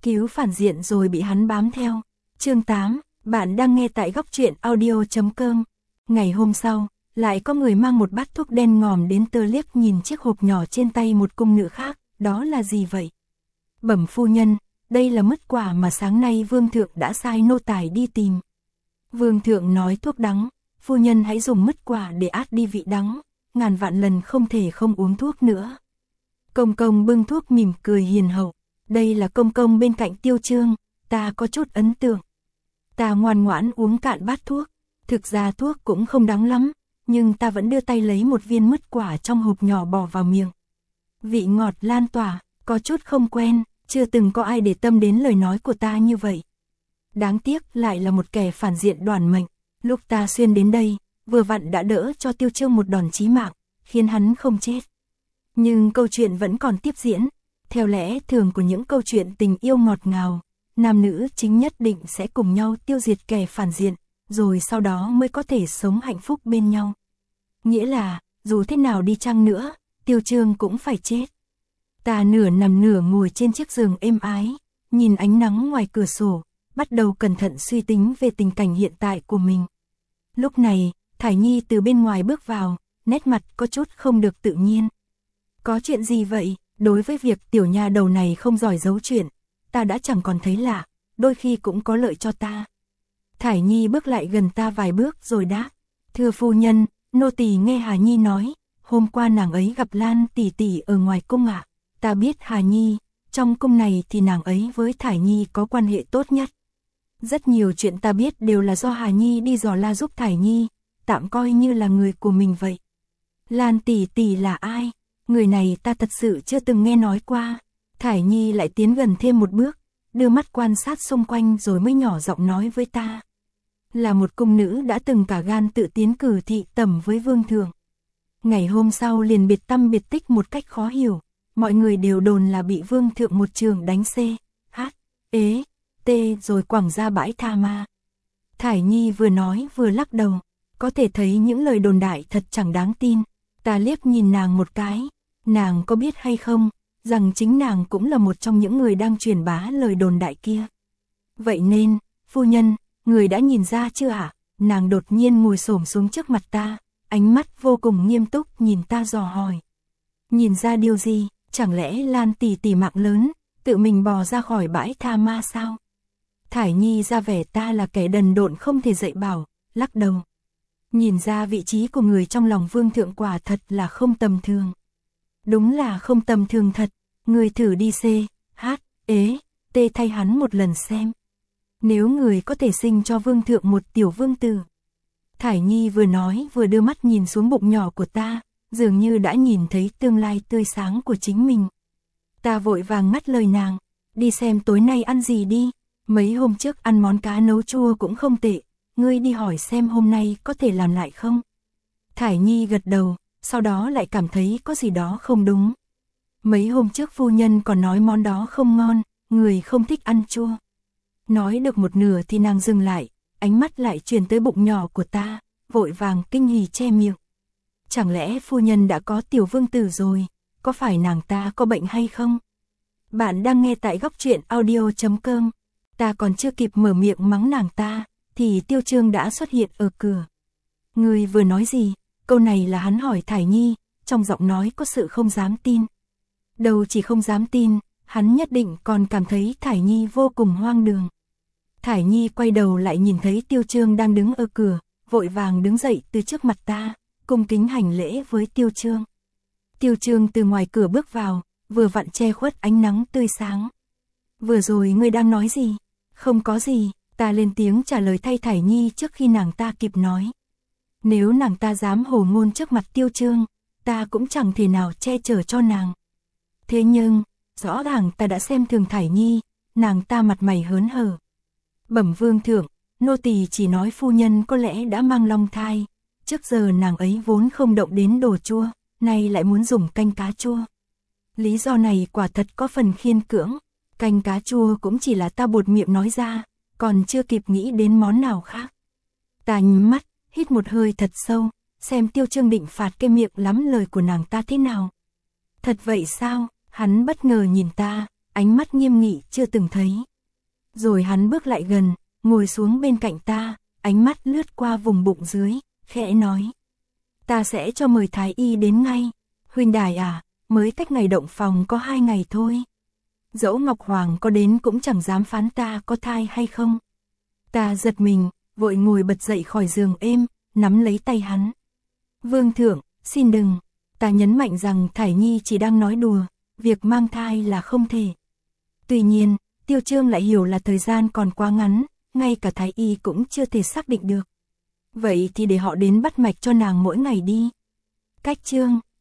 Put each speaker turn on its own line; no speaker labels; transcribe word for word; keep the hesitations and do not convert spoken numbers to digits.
cứu phản diện rồi bị hắn bám theo. Chương tám, bạn đang nghe tại góc truyện audio chấm com. Ngày hôm sau, lại có người mang một bát thuốc đen ngòm đến. Tơ liếc nhìn chiếc hộp nhỏ trên tay một cung nữ khác, đó là gì vậy? Bẩm phu nhân, đây là mứt quả mà sáng nay vương thượng đã sai nô tài đi tìm. Vương thượng nói thuốc đắng, phu nhân hãy dùng mứt quả để át đi vị đắng, ngàn vạn lần không thể không uống thuốc nữa. Công công bưng thuốc mỉm cười hiền hậu, đây là công công bên cạnh Tiêu Chương, ta có chút ấn tượng. Ta ngoan ngoãn uống cạn bát thuốc, thực ra thuốc cũng không đắng lắm, nhưng ta vẫn đưa tay lấy một viên mứt quả trong hộp nhỏ bỏ vào miệng. Vị ngọt lan tỏa, có chút không quen, chưa từng có ai để tâm đến lời nói của ta như vậy. Đáng tiếc lại là một kẻ phản diện đoản mệnh, lúc ta xuyên đến đây, vừa vặn đã đỡ cho Tiêu Chương một đòn chí mạng, khiến hắn không chết. Nhưng câu chuyện vẫn còn tiếp diễn, theo lẽ thường của những câu chuyện tình yêu ngọt ngào, nam nữ chính nhất định sẽ cùng nhau tiêu diệt kẻ phản diện, rồi sau đó mới có thể sống hạnh phúc bên nhau. Nghĩa là, dù thế nào đi chăng nữa, Tiêu Chương cũng phải chết. Ta nửa nằm nửa ngồi trên chiếc giường êm ái, nhìn ánh nắng ngoài cửa sổ, bắt đầu cẩn thận suy tính về tình cảnh hiện tại của mình. Lúc này, Thải Nhi từ bên ngoài bước vào, nét mặt có chút không được tự nhiên. Có chuyện gì vậy? Đối với việc tiểu nha đầu này không giỏi giấu chuyện, ta đã chẳng còn thấy lạ, đôi khi cũng có lợi cho ta. Thải Nhi bước lại gần ta vài bước rồi đáp, thưa phu nhân, nô tỳ nghe Hà Nhi nói, hôm qua nàng ấy gặp Lan tỷ tỷ ở ngoài cung ạ. Ta biết Hà Nhi, trong cung này thì nàng ấy với Thải Nhi có quan hệ tốt nhất. Rất nhiều chuyện ta biết đều là do Hà Nhi đi dò la giúp Thải Nhi, tạm coi như là người của mình vậy. Lan tỷ tỷ là ai? Người này ta thật sự chưa từng nghe nói qua. Thải Nhi lại tiến gần thêm một bước, đưa mắt quan sát xung quanh rồi mới nhỏ giọng nói với ta. Là một cung nữ đã từng cả gan tự tiến cử thị tẩm với vương thượng. Ngày hôm sau liền biệt tâm biệt tích một cách khó hiểu. Mọi người đều đồn là bị vương thượng một trường đánh C, H, ế, T rồi quẳng ra bãi tha ma. Thải Nhi vừa nói vừa lắc đầu, có thể thấy những lời đồn đại thật chẳng đáng tin. Ta liếc nhìn nàng một cái, nàng có biết hay không, rằng chính nàng cũng là một trong những người đang truyền bá lời đồn đại kia. Vậy nên, phu nhân, người đã nhìn ra chưa ạ? Nàng đột nhiên ngồi xổm xuống trước mặt ta, ánh mắt vô cùng nghiêm túc nhìn ta dò hỏi. Nhìn ra điều gì? Chẳng lẽ Lan tỷ tỷ mạng lớn, tự mình bò ra khỏi bãi tha ma sao? Thải Nhi ra vẻ ta là kẻ đần độn không thể dạy bảo, lắc đầu. Nhìn ra vị trí của người trong lòng vương thượng quả thật là không tầm thường. Đúng là không tầm thường thật, người thử đi C, H, ế, T thay hắn một lần xem. Nếu người có thể sinh cho vương thượng một tiểu vương tử. Thải Nhi vừa nói vừa đưa mắt nhìn xuống bụng nhỏ của ta, dường như đã nhìn thấy tương lai tươi sáng của chính mình. Ta vội vàng ngắt lời nàng, đi xem tối nay ăn gì đi, mấy hôm trước ăn món cá nấu chua cũng không tệ, ngươi đi hỏi xem hôm nay có thể làm lại không. Thải Nhi gật đầu, sau đó lại cảm thấy có gì đó không đúng. Mấy hôm trước phu nhân còn nói món đó không ngon, người không thích ăn chua. Nói được một nửa thì nàng dừng lại, ánh mắt lại truyền tới bụng nhỏ của ta, vội vàng kinh hỉ che miệng. Chẳng lẽ phu nhân đã có tiểu vương tử rồi, có phải nàng ta có bệnh hay không? Bạn đang nghe tại góc truyện audio chấm com. Ta còn chưa kịp mở miệng mắng nàng ta, thì Tiêu Chương đã xuất hiện ở cửa. Người vừa nói gì? Câu này là hắn hỏi Thải Nhi, trong giọng nói có sự không dám tin. Đâu chỉ không dám tin, hắn nhất định còn cảm thấy Thải Nhi vô cùng hoang đường. Thải Nhi quay đầu lại nhìn thấy Tiêu Chương đang đứng ở cửa, vội vàng đứng dậy từ trước mặt ta, cung kính hành lễ với Tiêu Chương. Tiêu Chương từ ngoài cửa bước vào, vừa vặn che khuất ánh nắng tươi sáng. Vừa rồi ngươi đang nói gì? Không có gì, ta lên tiếng trả lời thay Thải Nhi trước khi nàng ta kịp nói. Nếu nàng ta dám hồ ngôn trước mặt Tiêu Chương, ta cũng chẳng thể nào che chở cho nàng. Thế nhưng, rõ ràng ta đã xem thường Thải Nhi, nàng ta mặt mày hớn hở. Bẩm vương thượng, nô tỳ chỉ nói phu nhân có lẽ đã mang long thai, trước giờ nàng ấy vốn không động đến đồ chua, nay lại muốn dùng canh cá chua. Lý do này quả thật có phần khiên cưỡng, canh cá chua cũng chỉ là ta buột miệng nói ra, còn chưa kịp nghĩ đến món nào khác. Ta nhắm mắt, hít một hơi thật sâu, xem Tiêu Chương định phạt cái miệng lắm lời của nàng ta thế nào. Thật vậy sao? Hắn bất ngờ nhìn ta, ánh mắt nghiêm nghị chưa từng thấy. Rồi hắn bước lại gần, ngồi xuống bên cạnh ta, ánh mắt lướt qua vùng bụng dưới, khẽ nói. Ta sẽ cho mời thái y đến ngay. Huynh đài à, mới cách ngày động phòng có hai ngày thôi. Dẫu Ngọc Hoàng có đến cũng chẳng dám phán ta có thai hay không. Ta giật mình, vội ngồi bật dậy khỏi giường êm, nắm lấy tay hắn. Vương thượng, xin đừng. Ta nhấn mạnh rằng Thải Nhi chỉ đang nói đùa, việc mang thai là không thể. Tuy nhiên, Tiêu Chương lại hiểu là thời gian còn quá ngắn, ngay cả thái y cũng chưa thể xác định được. Vậy thì để họ đến bắt mạch cho nàng mỗi ngày đi. Cách chương